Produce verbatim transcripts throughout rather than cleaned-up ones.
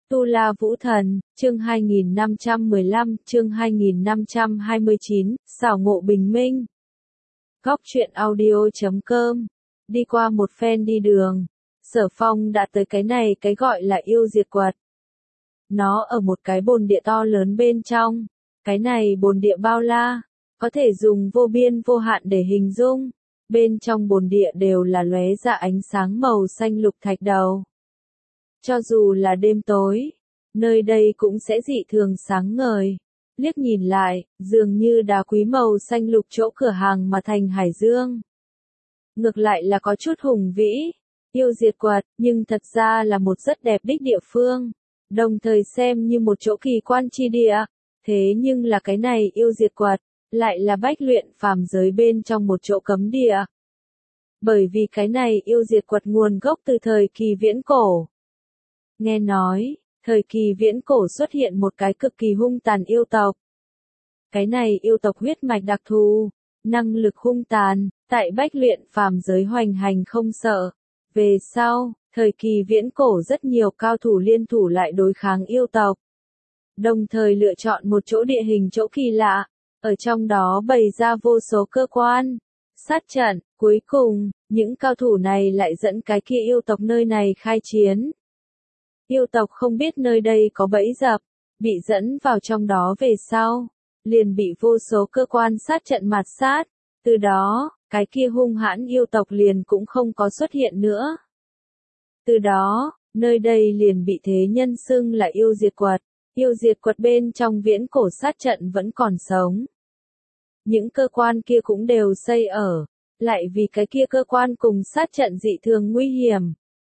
Tu La Vũ Thần, chương hai nghìn năm trăm mười lăm, chương hai nghìn năm trăm hai mươi chín, xảo ngộ bình minh. Góc truyện audio chấm com. Đi qua một phen đi đường, Sở Phong đã tới cái này cái gọi là yêu diệt quật. Nó ở một cái bồn địa to lớn bên trong. Cái này bồn địa bao la, có thể dùng vô biên vô hạn để hình dung. Bên trong bồn địa đều là lóe ra ánh sáng màu xanh lục thạch đầu. Cho dù là đêm tối, nơi đây cũng sẽ dị thường sáng ngời. Liếc nhìn lại, dường như đá quý màu xanh lục chỗ cửa hàng mà thành hải dương. Ngược lại là có chút hùng vĩ, yêu diệt quật, nhưng thật ra là một rất đẹp đích địa phương. Đồng thời xem như một chỗ kỳ quan chi địa. Thế nhưng là cái này yêu diệt quật, lại là bách luyện phàm giới bên trong một chỗ cấm địa. Bởi vì cái này yêu diệt quật nguồn gốc từ thời kỳ viễn cổ. Nghe nói, thời kỳ viễn cổ xuất hiện một cái cực kỳ hung tàn yêu tộc. Cái này yêu tộc huyết mạch đặc thù, năng lực hung tàn, tại bách luyện phàm giới hoành hành không sợ. Về sau, thời kỳ viễn cổ rất nhiều cao thủ liên thủ lại đối kháng yêu tộc. Đồng thời lựa chọn một chỗ địa hình chỗ kỳ lạ, ở trong đó bày ra vô số cơ quan, sát trận, cuối cùng, những cao thủ này lại dẫn cái kia yêu tộc nơi này khai chiến. Yêu tộc không biết nơi đây có bẫy dập, bị dẫn vào trong đó về sau, liền bị vô số cơ quan sát trận mạt sát, từ đó, cái kia hung hãn yêu tộc liền cũng không có xuất hiện nữa. Từ đó, nơi đây liền bị thế nhân xưng là yêu diệt quật, yêu diệt quật bên trong viễn cổ sát trận vẫn còn sống. Những cơ quan kia cũng đều xây ở, lại vì cái kia cơ quan cùng sát trận dị thường nguy hiểm.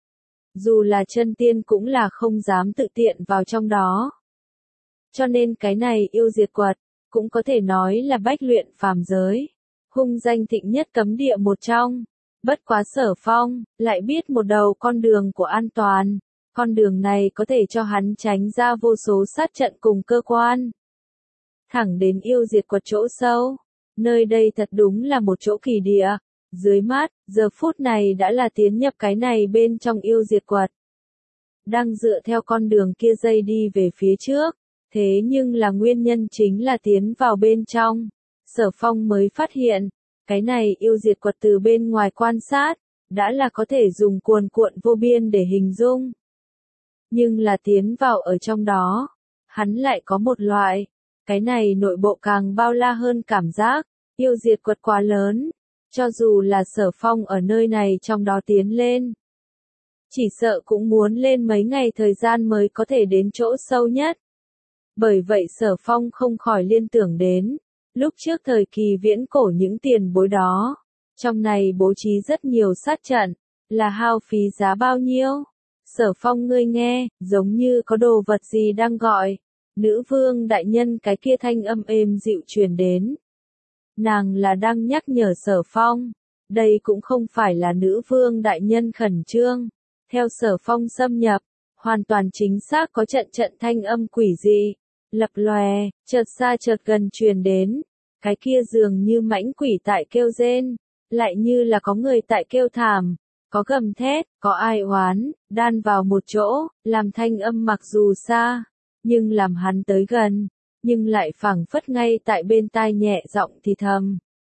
Dù là chân tiên cũng là không dám tự tiện vào trong đó. Cho nên cái này yêu diệt quật, cũng có thể nói là bách luyện phàm giới. Hung danh thịnh nhất cấm địa một trong. Bất quá Sở Phong, lại biết một đầu con đường của an toàn. Con đường này có thể cho hắn tránh ra vô số sát trận cùng cơ quan. Thẳng đến yêu diệt quật chỗ sâu. Nơi đây thật đúng là một chỗ kỳ địa. Dưới mắt, giờ phút này đã là tiến nhập cái này bên trong yêu diệt quật. Đang dựa theo con đường kia dây đi về phía trước. Thế nhưng là nguyên nhân chính là tiến vào bên trong. Sở Phong mới phát hiện, cái này yêu diệt quật từ bên ngoài quan sát, đã là có thể dùng cuồn cuộn vô biên để hình dung. Nhưng là tiến vào ở trong đó, hắn lại có một loại, cái này nội bộ càng bao la hơn cảm giác, yêu diệt quật quá lớn, cho dù là Sở Phong ở nơi này trong đó tiến lên. Chỉ sợ cũng muốn lên mấy ngày thời gian mới có thể đến chỗ sâu nhất. Bởi vậy Sở Phong không khỏi liên tưởng đến, lúc trước thời kỳ viễn cổ những tiền bối đó, trong này bố trí rất nhiều sát trận, là hao phí giá bao nhiêu? Sở Phong ngươi nghe, giống như có đồ vật gì đang gọi, nữ vương đại nhân cái kia thanh âm êm dịu truyền đến. Nàng là đang nhắc nhở Sở Phong, đây cũng không phải là nữ vương đại nhân khẩn trương, theo Sở Phong xâm nhập, hoàn toàn chính xác có trận trận thanh âm quỷ dị. Lập lòe, chợt xa chợt gần truyền đến, cái kia dường như mãnh quỷ tại kêu rên, lại như là có người tại kêu thảm, có gầm thét, có ai oán, đan vào một chỗ, làm thanh âm mặc dù xa, nhưng làm hắn tới gần, nhưng lại phảng phất ngay tại bên tai nhẹ giọng thì thầm.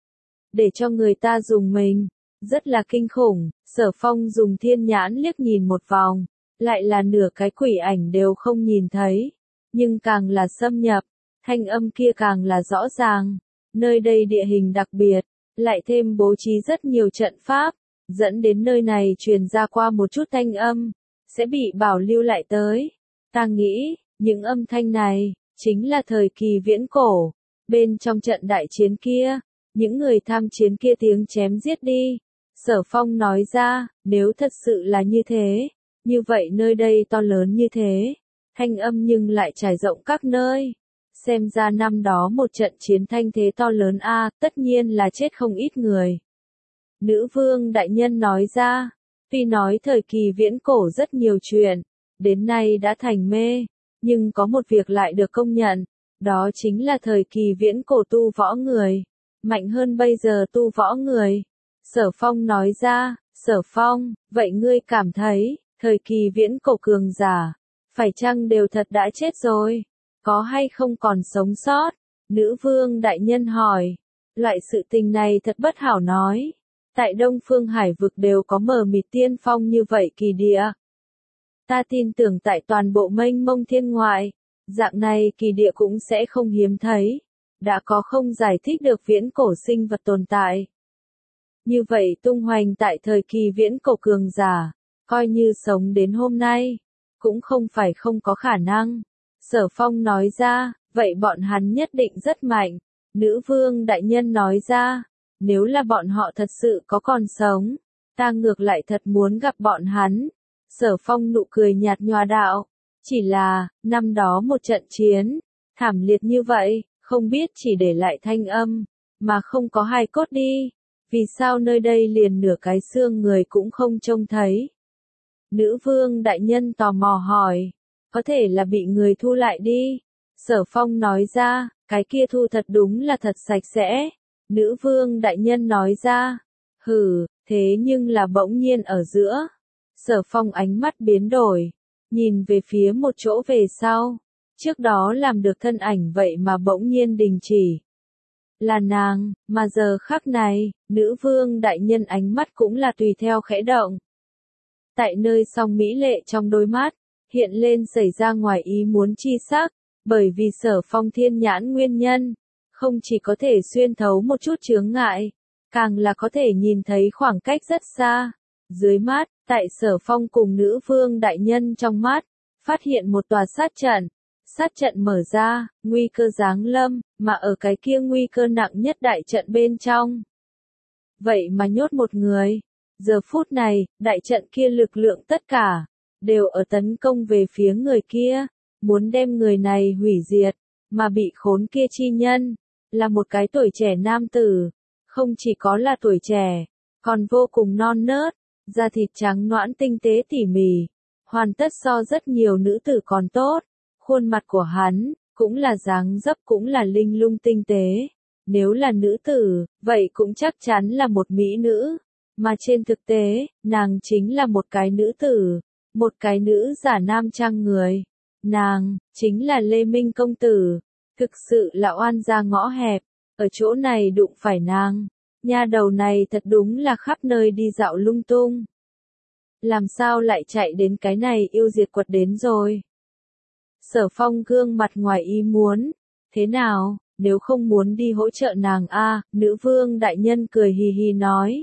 Để cho người ta dùng mình, rất là kinh khủng, Sở Phong dùng thiên nhãn liếc nhìn một vòng, lại là nửa cái quỷ ảnh đều không nhìn thấy. Nhưng càng là xâm nhập, thanh âm kia càng là rõ ràng. Nơi đây địa hình đặc biệt, lại thêm bố trí rất nhiều trận pháp, dẫn đến nơi này truyền ra qua một chút thanh âm, sẽ bị bảo lưu lại tới. Ta nghĩ, những âm thanh này, chính là thời kỳ viễn cổ, bên trong trận đại chiến kia, những người tham chiến kia tiếng chém giết đi. Sở Phong nói ra, nếu thật sự là như thế, như vậy nơi đây to lớn như thế. Thanh âm nhưng lại trải rộng các nơi. Xem ra năm đó một trận chiến thanh thế to lớn a, tất nhiên là chết không ít người. Nữ vương đại nhân nói ra, tuy nói thời kỳ viễn cổ rất nhiều chuyện, đến nay đã thành mê, nhưng có một việc lại được công nhận, đó chính là thời kỳ viễn cổ tu võ người, mạnh hơn bây giờ tu võ người. Sở Phong nói ra, Sở Phong, vậy ngươi cảm thấy, thời kỳ viễn cổ cường giả, phải chăng đều thật đã chết rồi? Có hay không còn sống sót? Nữ vương đại nhân hỏi. Loại sự tình này thật bất hảo nói. Tại Đông Phương Hải vực đều có mờ mịt tiên phong như vậy kỳ địa. Ta tin tưởng tại toàn bộ mênh mông thiên ngoại, dạng này kỳ địa cũng sẽ không hiếm thấy. Đã có không giải thích được viễn cổ sinh vật tồn tại. Như vậy tung hoành tại thời kỳ viễn cổ cường giả, coi như sống đến hôm nay, cũng không phải không có khả năng. Sở Phong nói ra, vậy bọn hắn nhất định rất mạnh. Nữ vương đại nhân nói ra, nếu là bọn họ thật sự có còn sống, ta ngược lại thật muốn gặp bọn hắn. Sở Phong nụ cười nhạt nhòa đạo, chỉ là, năm đó một trận chiến, thảm liệt như vậy, không biết chỉ để lại thanh âm, mà không có hài cốt đi. Vì sao nơi đây liền nửa cái xương người cũng không trông thấy? Nữ vương đại nhân tò mò hỏi, có thể là bị người thu lại đi. Sở Phong nói ra, cái kia thu thật đúng là thật sạch sẽ. Nữ vương đại nhân nói ra, hừ, thế nhưng là bỗng nhiên ở giữa. Sở Phong ánh mắt biến đổi, nhìn về phía một chỗ về sau. Trước đó làm được thân ảnh vậy mà bỗng nhiên đình chỉ. Là nàng, mà giờ khắc này, nữ vương đại nhân ánh mắt cũng là tùy theo khẽ động. Tại nơi song mỹ lệ trong đôi mắt, hiện lên xảy ra ngoài ý muốn chi sắc, bởi vì Sở Phong thiên nhãn nguyên nhân, không chỉ có thể xuyên thấu một chút chướng ngại, càng là có thể nhìn thấy khoảng cách rất xa. Dưới mắt, tại Sở Phong cùng nữ vương đại nhân trong mắt, phát hiện một tòa sát trận. Sát trận mở ra, nguy cơ giáng lâm, mà ở cái kia nguy cơ nặng nhất đại trận bên trong. Vậy mà nhốt một người. Giờ phút này, đại trận kia lực lượng tất cả, đều ở tấn công về phía người kia, muốn đem người này hủy diệt, mà bị khốn kia chi nhân, là một cái tuổi trẻ nam tử, không chỉ có là tuổi trẻ, còn vô cùng non nớt, da thịt trắng nõn tinh tế tỉ mỉ, hoàn tất so rất nhiều nữ tử còn tốt. Khuôn mặt của hắn, cũng là dáng dấp cũng là linh lung tinh tế. Nếu là nữ tử, vậy cũng chắc chắn là một mỹ nữ. Mà trên thực tế, nàng chính là một cái nữ tử, một cái nữ giả nam trang người. Nàng, chính là Lê Minh công tử. Thực sự là oan gia ngõ hẹp, ở chỗ này đụng phải nàng. Nha đầu này thật đúng là khắp nơi đi dạo lung tung. Làm sao lại chạy đến cái này yêu diệt quật đến rồi? Sở Phong gương mặt ngoài ý muốn, thế nào, nếu không muốn đi hỗ trợ nàng a? Nữ vương đại nhân cười hì hì nói.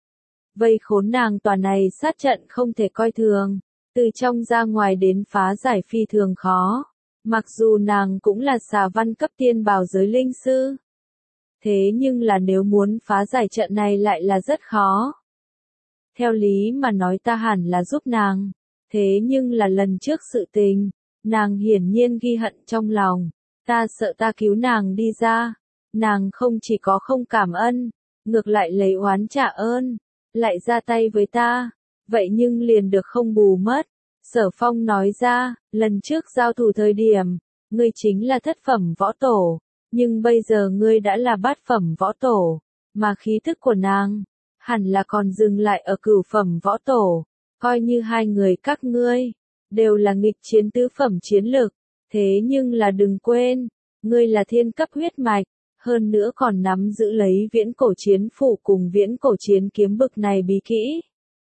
Vây khốn nàng tòa này sát trận không thể coi thường, từ trong ra ngoài đến phá giải phi thường khó, mặc dù nàng cũng là xà văn cấp tiên bào giới linh sư. Thế nhưng là nếu muốn phá giải trận này lại là rất khó. Theo lý mà nói ta hẳn là giúp nàng, thế nhưng là lần trước sự tình. Nàng hiển nhiên ghi hận trong lòng, ta sợ ta cứu nàng đi ra, nàng không chỉ có không cảm ơn, ngược lại lấy oán trả ơn, lại ra tay với ta, vậy nhưng liền được không bù mất. Sở Phong nói ra, lần trước giao thủ thời điểm, ngươi chính là thất phẩm võ tổ, nhưng bây giờ ngươi đã là bát phẩm võ tổ, mà khí thức của nàng, hẳn là còn dừng lại ở cửu phẩm võ tổ, coi như hai người các ngươi đều là nghịch chiến tứ phẩm chiến lực, thế nhưng là đừng quên, ngươi là thiên cấp huyết mạch, hơn nữa còn nắm giữ lấy viễn cổ chiến phủ cùng viễn cổ chiến kiếm bực này bí kỹ.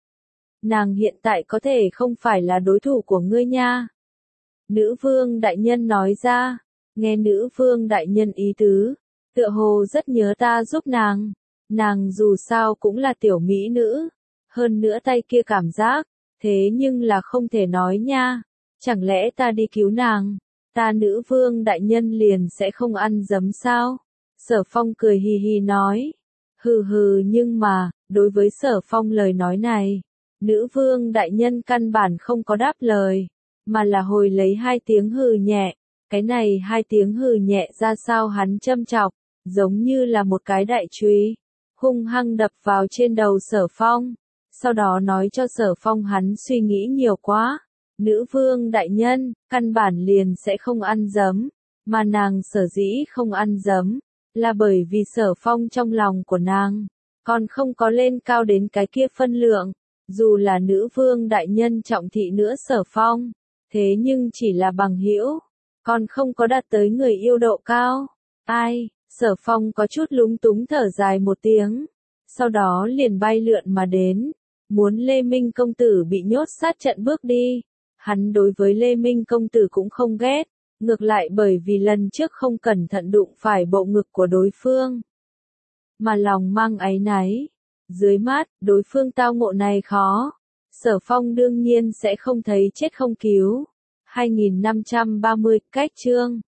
Nàng hiện tại có thể không phải là đối thủ của ngươi nha. Nữ vương đại nhân nói ra, nghe nữ vương đại nhân ý tứ, tựa hồ rất nhớ ta giúp nàng, nàng dù sao cũng là tiểu mỹ nữ, hơn nữa tay kia cảm giác. Thế nhưng là không thể nói nha, chẳng lẽ ta đi cứu nàng, ta nữ vương đại nhân liền sẽ không ăn dấm sao? Sở Phong cười hì hì nói, hừ hừ nhưng mà, đối với Sở Phong lời nói này, nữ vương đại nhân căn bản không có đáp lời, mà là hồi lấy hai tiếng hừ nhẹ, cái này hai tiếng hừ nhẹ ra sao hắn châm chọc, giống như là một cái đại chùy, hung hăng đập vào trên đầu Sở Phong. Sau đó nói cho Sở Phong hắn suy nghĩ nhiều quá, nữ vương đại nhân, căn bản liền sẽ không ăn giấm, mà nàng sở dĩ không ăn giấm, là bởi vì Sở Phong trong lòng của nàng, còn không có lên cao đến cái kia phân lượng, dù là nữ vương đại nhân trọng thị nữa Sở Phong, Thế nhưng chỉ là bằng hữu, còn không có đạt tới người yêu độ cao. Ai, Sở Phong có chút lúng túng thở dài một tiếng, sau đó liền bay lượn mà đến, muốn Lê Minh công tử bị nhốt sát trận bước đi. Hắn đối với Lê Minh công tử cũng không ghét, ngược lại bởi vì lần trước không cẩn thận đụng phải bộ ngực của đối phương, mà lòng mang áy náy. Dưới mắt, đối phương tao ngộ này khó, Sở Phong đương nhiên sẽ không thấy chết không cứu. hai nghìn năm trăm ba mươi, cách chương